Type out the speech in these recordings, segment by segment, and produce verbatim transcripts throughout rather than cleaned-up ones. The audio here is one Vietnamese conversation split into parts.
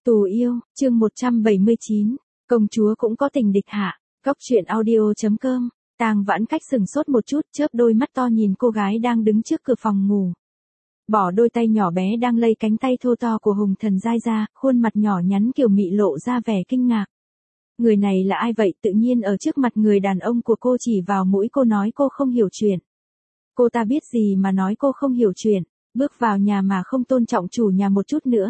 Tù yêu, chương một trăm bảy mươi chín, công chúa cũng có tình địch hạ, góc truyện audio.com, Tang Vãn Cách sừng sốt một chút, chớp đôi mắt to nhìn cô gái đang đứng trước cửa phòng ngủ. Bỏ đôi tay nhỏ bé đang lay cánh tay thô to của Hùng Thần Giai ra, khuôn mặt nhỏ nhắn kiều mị lộ ra vẻ kinh ngạc. Người này là ai vậy? Tự nhiên ở trước mặt người đàn ông của cô chỉ vào mũi cô nói cô không hiểu chuyện. Cô ta biết gì mà nói cô không hiểu chuyện, bước vào nhà mà không tôn trọng chủ nhà một chút nữa.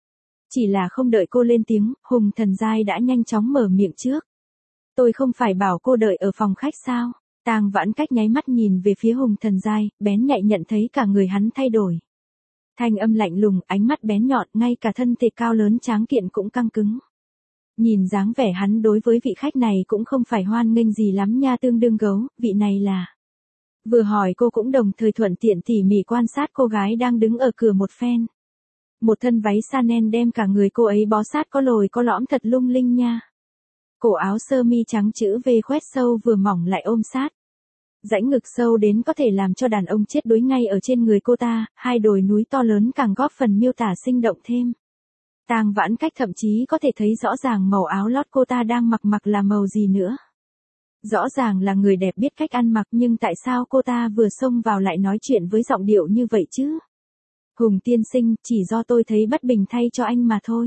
Chỉ là không đợi cô lên tiếng, Hùng Thần Giai đã nhanh chóng mở miệng trước. Tôi không phải bảo cô đợi ở phòng khách sao? Tang Vãn Cách nháy mắt nhìn về phía Hùng Thần Giai, bén nhạy nhận thấy cả người hắn thay đổi. Thanh âm lạnh lùng, ánh mắt bén nhọn, ngay cả thân thể cao lớn tráng kiện cũng căng cứng. Nhìn dáng vẻ hắn đối với vị khách này cũng không phải hoan nghênh gì lắm nha, tương đương gấu, vị này là... Vừa hỏi cô cũng đồng thời thuận tiện tỉ mỉ quan sát cô gái đang đứng ở cửa một phen. Một thân váy Chanel đem cả người cô ấy bó sát có lồi có lõm thật lung linh nha. Cổ áo sơ mi trắng chữ V khoét sâu vừa mỏng lại ôm sát. Rãnh ngực sâu đến có thể làm cho đàn ông chết đuối ngay ở trên người cô ta, hai đồi núi to lớn càng góp phần miêu tả sinh động thêm. Tang Vãn Cách thậm chí có thể thấy rõ ràng màu áo lót cô ta đang mặc mặc là màu gì nữa. Rõ ràng là người đẹp biết cách ăn mặc, nhưng tại sao cô ta vừa xông vào lại nói chuyện với giọng điệu như vậy chứ? Hùng tiên sinh, chỉ do tôi thấy bất bình thay cho anh mà thôi.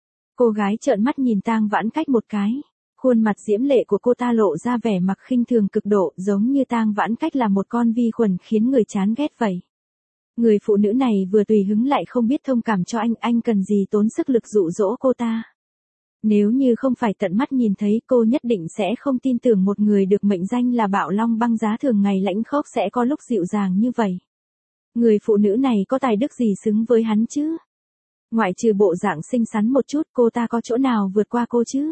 Cô gái trợn mắt nhìn Tang Vãn Cách một cái. Khuôn mặt diễm lệ của cô ta lộ ra vẻ mặc khinh thường cực độ, giống như Tang Vãn Cách là một con vi khuẩn khiến người chán ghét vậy. Người phụ nữ này vừa tùy hứng lại không biết thông cảm cho anh, anh cần gì tốn sức lực dụ dỗ cô ta. Nếu như không phải tận mắt nhìn thấy, cô nhất định sẽ không tin tưởng một người được mệnh danh là bạo long băng giá thường ngày lãnh khốc sẽ có lúc dịu dàng như vậy. Người phụ nữ này có tài đức gì xứng với hắn chứ? Ngoại trừ bộ dạng xinh xắn một chút, cô ta có chỗ nào vượt qua cô chứ?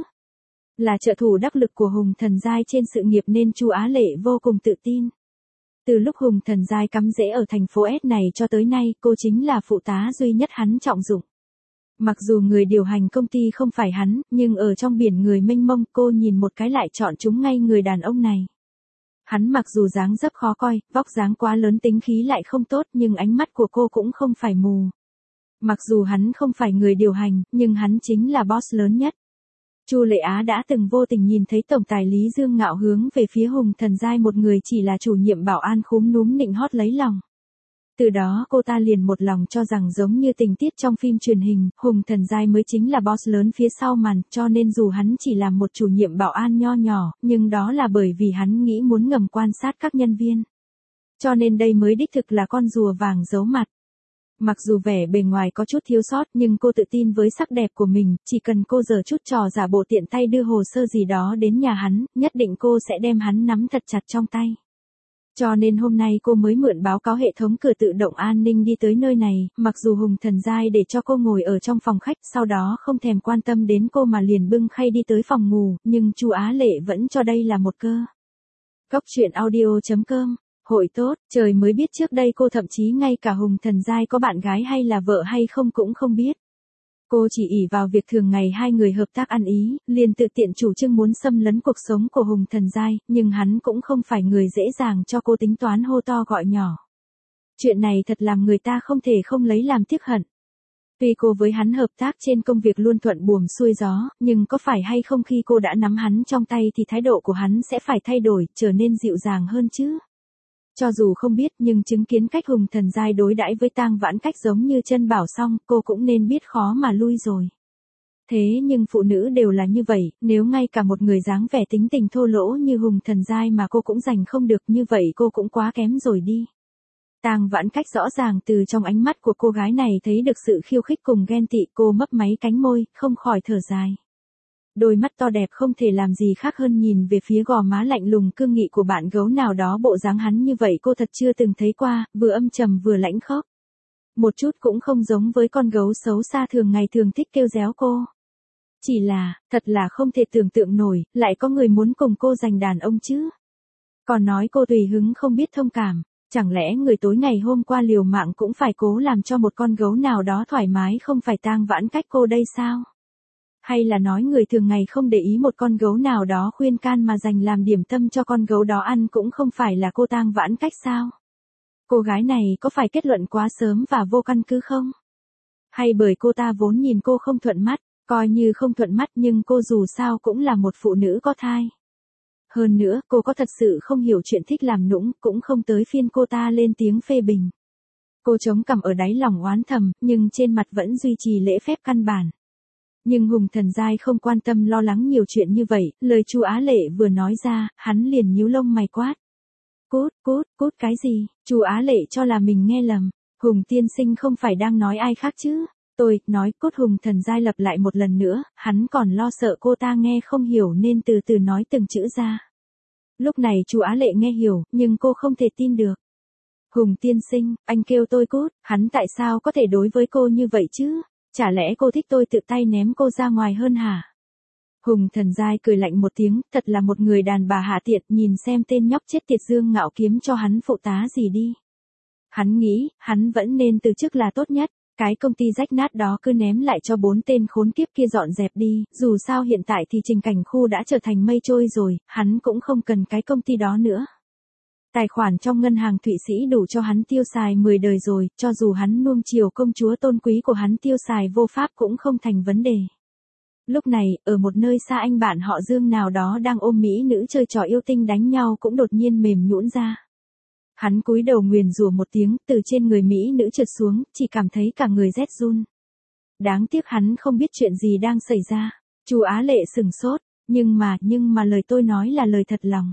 Là trợ thủ đắc lực của Hùng Thần Giai trên sự nghiệp nên Chu Á Lệ vô cùng tự tin. Từ lúc Hùng Thần Giai cắm rễ ở thành phố S này cho tới nay, cô chính là phụ tá duy nhất hắn trọng dụng. Mặc dù người điều hành công ty không phải hắn, nhưng ở trong biển người mênh mông, cô nhìn một cái lại chọn trúng ngay người đàn ông này. Hắn mặc dù dáng dấp khó coi, vóc dáng quá lớn tính khí lại không tốt, nhưng ánh mắt của cô cũng không phải mù. Mặc dù hắn không phải người điều hành, nhưng hắn chính là boss lớn nhất. Chu Lệ Á đã từng vô tình nhìn thấy tổng tài Lý Dương ngạo hướng về phía Hùng Thần Giai, một người chỉ là chủ nhiệm bảo an khúm núm nịnh hót lấy lòng. Từ đó cô ta liền một lòng cho rằng giống như tình tiết trong phim truyền hình, Hùng Thần Giai mới chính là boss lớn phía sau màn, cho nên dù hắn chỉ là một chủ nhiệm bảo an nho nhỏ, nhưng đó là bởi vì hắn nghĩ muốn ngầm quan sát các nhân viên. Cho nên đây mới đích thực là con rùa vàng giấu mặt. Mặc dù vẻ bề ngoài có chút thiếu sót, nhưng cô tự tin với sắc đẹp của mình, chỉ cần cô giở chút trò giả bộ tiện tay đưa hồ sơ gì đó đến nhà hắn, nhất định cô sẽ đem hắn nắm thật chặt trong tay. Cho nên hôm nay cô mới mượn báo cáo hệ thống cửa tự động an ninh đi tới nơi này, mặc dù Hùng Thần Giai để cho cô ngồi ở trong phòng khách, sau đó không thèm quan tâm đến cô mà liền bưng khay đi tới phòng ngủ, nhưng Chu Á Lệ vẫn cho đây là một cơ. Góc truyện audio.com. Hội tốt, trời mới biết trước đây cô thậm chí ngay cả Hùng Thần Giai có bạn gái hay là vợ hay không cũng không biết. Cô chỉ ỷ vào việc thường ngày hai người hợp tác ăn ý, liền tự tiện chủ trương muốn xâm lấn cuộc sống của Hùng Thần Giai, nhưng hắn cũng không phải người dễ dàng cho cô tính toán hô to gọi nhỏ. Chuyện này thật làm người ta không thể không lấy làm tiếc hận. Tuy cô với hắn hợp tác trên công việc luôn thuận buồm xuôi gió, nhưng có phải hay không khi cô đã nắm hắn trong tay thì thái độ của hắn sẽ phải thay đổi, trở nên dịu dàng hơn chứ? Cho dù không biết, nhưng chứng kiến cách Hùng Thần Giai đối đãi với Tang Vãn Cách giống như chân bảo xong, cô cũng nên biết khó mà lui rồi. Thế nhưng phụ nữ đều là như vậy, nếu ngay cả một người dáng vẻ tính tình thô lỗ như Hùng Thần Giai mà cô cũng giành không được, như vậy cô cũng quá kém rồi đi. Tang Vãn Cách rõ ràng từ trong ánh mắt của cô gái này thấy được sự khiêu khích cùng ghen tị, cô mấp máy cánh môi, không khỏi thở dài. Đôi mắt to đẹp không thể làm gì khác hơn nhìn về phía gò má lạnh lùng cương nghị của bạn gấu nào đó, bộ dáng hắn như vậy cô thật chưa từng thấy qua, vừa âm trầm vừa lãnh khốc. Một chút cũng không giống với con gấu xấu xa thường ngày thường thích kêu réo cô. Chỉ là, thật là không thể tưởng tượng nổi, lại có người muốn cùng cô giành đàn ông chứ. Còn nói cô tùy hứng không biết thông cảm, chẳng lẽ người tối ngày hôm qua liều mạng cũng phải cố làm cho một con gấu nào đó thoải mái không phải Tang Vãn Cách cô đây sao? Hay là nói người thường ngày không để ý một con gấu nào đó khuyên can mà dành làm điểm tâm cho con gấu đó ăn cũng không phải là cô Tang Vãn Cách sao? Cô gái này có phải kết luận quá sớm và vô căn cứ không? Hay bởi cô ta vốn nhìn cô không thuận mắt, Coi như không thuận mắt nhưng cô dù sao cũng là một phụ nữ có thai. Hơn nữa, cô có thật sự không hiểu chuyện thích làm nũng, cũng không tới phiên cô ta lên tiếng phê bình. Cô chống cằm ở đáy lòng oán thầm, nhưng trên mặt vẫn duy trì lễ phép căn bản. Nhưng Hùng Thần Giai không quan tâm lo lắng nhiều chuyện như vậy, lời Chu Á Lệ vừa nói ra, hắn liền nhíu lông mày quát. Cút, cút, cút cái gì? Chu Á Lệ cho là mình nghe lầm. Hùng tiên sinh không phải đang nói ai khác chứ? Tôi, nói cốt. Hùng Thần Giai lặp lại một lần nữa, hắn còn lo sợ cô ta nghe không hiểu nên từ từ nói từng chữ ra. Lúc này Chu Á Lệ nghe hiểu, nhưng cô không thể tin được. Hùng tiên sinh, anh kêu tôi cút, hắn tại sao có thể đối với cô như vậy chứ? Chả lẽ cô thích tôi tự tay ném cô ra ngoài hơn hả? Hùng Thần Giai cười lạnh một tiếng, thật là một người đàn bà hạ tiệt, nhìn xem tên nhóc chết tiệt Dương Ngạo Kiếm cho hắn phụ tá gì đi. Hắn nghĩ, hắn vẫn nên từ chức là tốt nhất, cái công ty rách nát đó cứ ném lại cho bốn tên khốn kiếp kia dọn dẹp đi, dù sao hiện tại thì Trình Cảnh Khu đã trở thành mây trôi rồi, hắn cũng không cần cái công ty đó nữa. Tài khoản trong ngân hàng Thụy Sĩ đủ cho hắn tiêu xài mười đời rồi, cho dù hắn nuông chiều công chúa tôn quý của hắn tiêu xài vô pháp cũng không thành vấn đề. Lúc này, ở một nơi xa anh bạn họ Dương nào đó đang ôm mỹ nữ chơi trò yêu tinh đánh nhau cũng đột nhiên mềm nhũn ra. Hắn cúi đầu nguyền rủa một tiếng, từ trên người mỹ nữ trượt xuống, chỉ cảm thấy cả người rét run. Đáng tiếc hắn không biết chuyện gì đang xảy ra. Chu Á Lệ sừng sốt, nhưng mà, nhưng mà lời tôi nói là lời thật lòng.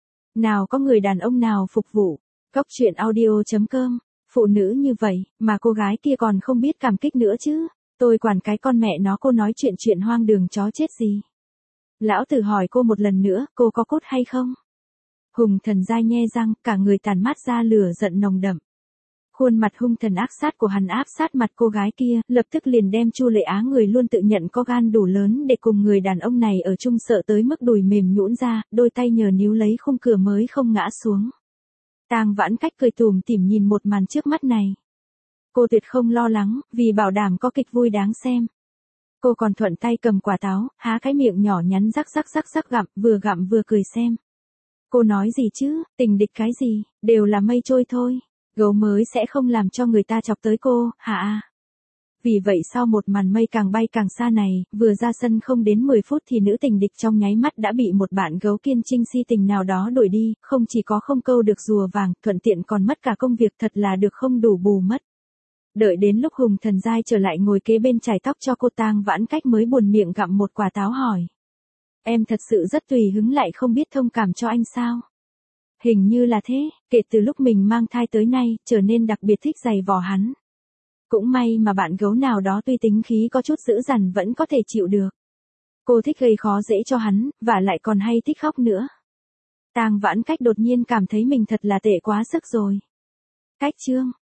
Nào có người đàn ông nào phục vụ. Cóc truyện audio chấm com. Phụ nữ như vậy, mà cô gái kia còn không biết cảm kích nữa chứ. Tôi quản cái con mẹ nó, cô nói chuyện chuyện hoang đường chó chết gì. Lão tử hỏi cô một lần nữa, cô có cốt hay không? Hùng Thần Giai nhe răng, cả người tàn mát ra lửa giận nồng đậm. Khuôn mặt hung thần ác sát của hắn áp sát mặt cô gái kia, lập tức liền đem Chu Lệ Á, người luôn tự nhận có gan đủ lớn để cùng người đàn ông này ở chung, sợ tới mức đùi mềm nhũn ra, đôi tay nhờ níu lấy khung cửa mới không ngã xuống. Tang Vãn Cách cười tủm tỉm nhìn một màn trước mắt này. Cô tuyệt không lo lắng, vì bảo đảm có kịch vui đáng xem. Cô còn thuận tay cầm quả táo, há cái miệng nhỏ nhắn rắc rắc rắc rắc gặm, vừa gặm vừa cười xem. Cô nói gì chứ, tình địch cái gì, đều là mây trôi thôi. Gấu mới sẽ không làm cho người ta chọc tới cô, hả? Vì vậy sau một màn mây càng bay càng xa này, vừa ra sân không đến mười phút thì nữ tình địch trong nháy mắt đã bị một bạn gấu kiên trinh si tình nào đó đuổi đi, không chỉ có không câu được rùa vàng, thuận tiện còn mất cả công việc, thật là được không đủ bù mất. Đợi đến lúc Hùng Thần Giai trở lại ngồi kế bên chải tóc cho cô, Tang Vãn Cách mới buồn miệng gặm một quả táo hỏi. Em thật sự rất tùy hứng, lại không biết thông cảm cho anh sao? Hình như là thế, kể từ lúc mình mang thai tới nay, trở nên đặc biệt thích giày vò hắn. Cũng may mà bạn gấu nào đó tuy tính khí có chút dữ dằn vẫn có thể chịu được. Cô thích gây khó dễ cho hắn, và lại còn hay thích khóc nữa. Tang Vãn Cách đột nhiên cảm thấy mình thật là tệ quá sức rồi. Cách chương